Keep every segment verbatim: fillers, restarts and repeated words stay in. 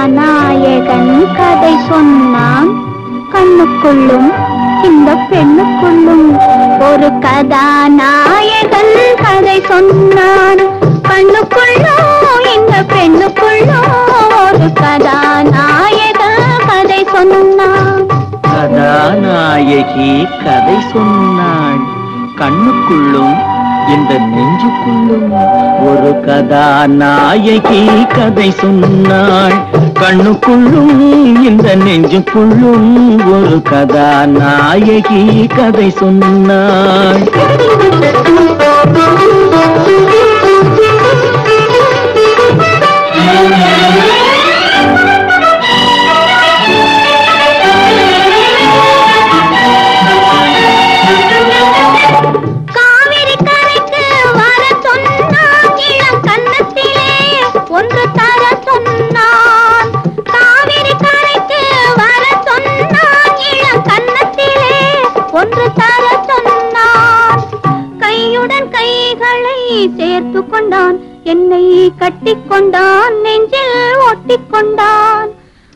கதாநாயகன் கதை சொன்னான். கண்ணுக்குள்ளும் இந்த பெண்ணுக்குள்ளும் ஒரு கதாநாயகன் கதை சொன்னான். கண்ணுக்குள்ளும் இந்த பெண்ணுக்குள்ளும் ஒரு கதாநாயகன் கதை சொன்னான். கதாநாயகி கதை சொன்னாள். கண்ணுக்குள்ளும் இந்த நெஞ்சுக்குள்ளும் ஒரு கதாநாயகி கதை சொன்னாள். கண்ணுக்குள்ளும் இந்த நெஞ்சுக்குள்ளும் ஒரு கதாநாயகி கதை சொன்னாள். ஒன்று தர சொன்னான். காவிரி கரைக்கு வர சொன்னான். இளம் கன்னத்திலே ஒன்று தர சொன்னான். கையுடன் கைகளை சேர்த்து கொண்டான். என்னை கட்டிக் கொண்டான். நெஞ்சில் ஒட்டிக் கொண்டான்.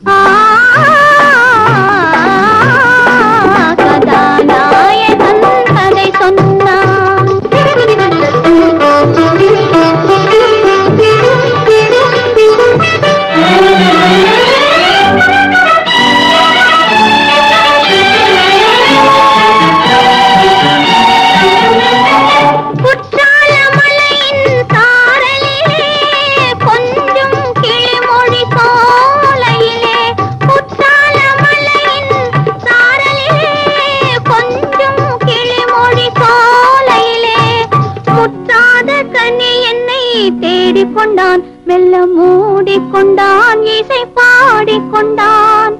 கதாநாயகன் கதை சொன்னான். தேடிக்கொண்டான். மெல்ல மூடிக்கொண்டான். இசை பாடிக்கொண்டான்.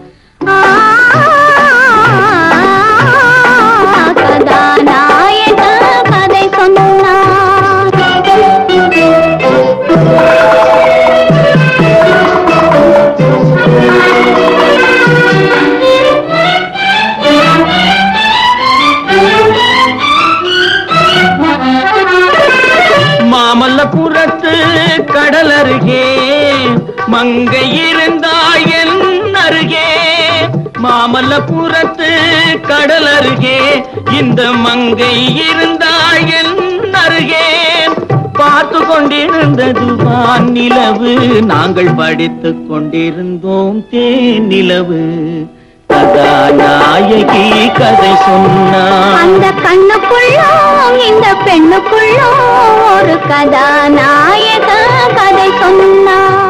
கதாநாயக கதை சொன்னான். மாமல்லபுரத்து கடல் அருகே மங்கை இருந்தாய் என் அருகே. மாமல்லபுரத்து கடல் அருகே இந்த மங்கை இருந்தாய் என் அருகே. பார்த்து கொண்டிருந்தது வான் நிலவு. நாங்கள் படித்துக் கொண்டிருந்தோம் தேன் நிலவு. கதாநாயகி கதை சொன்னான். அந்த கண்ணுக்குள்ளும் இந்த பெண்ணுக்குள்ளும் ஒரு கதாநாயக கதை சொன்னான்.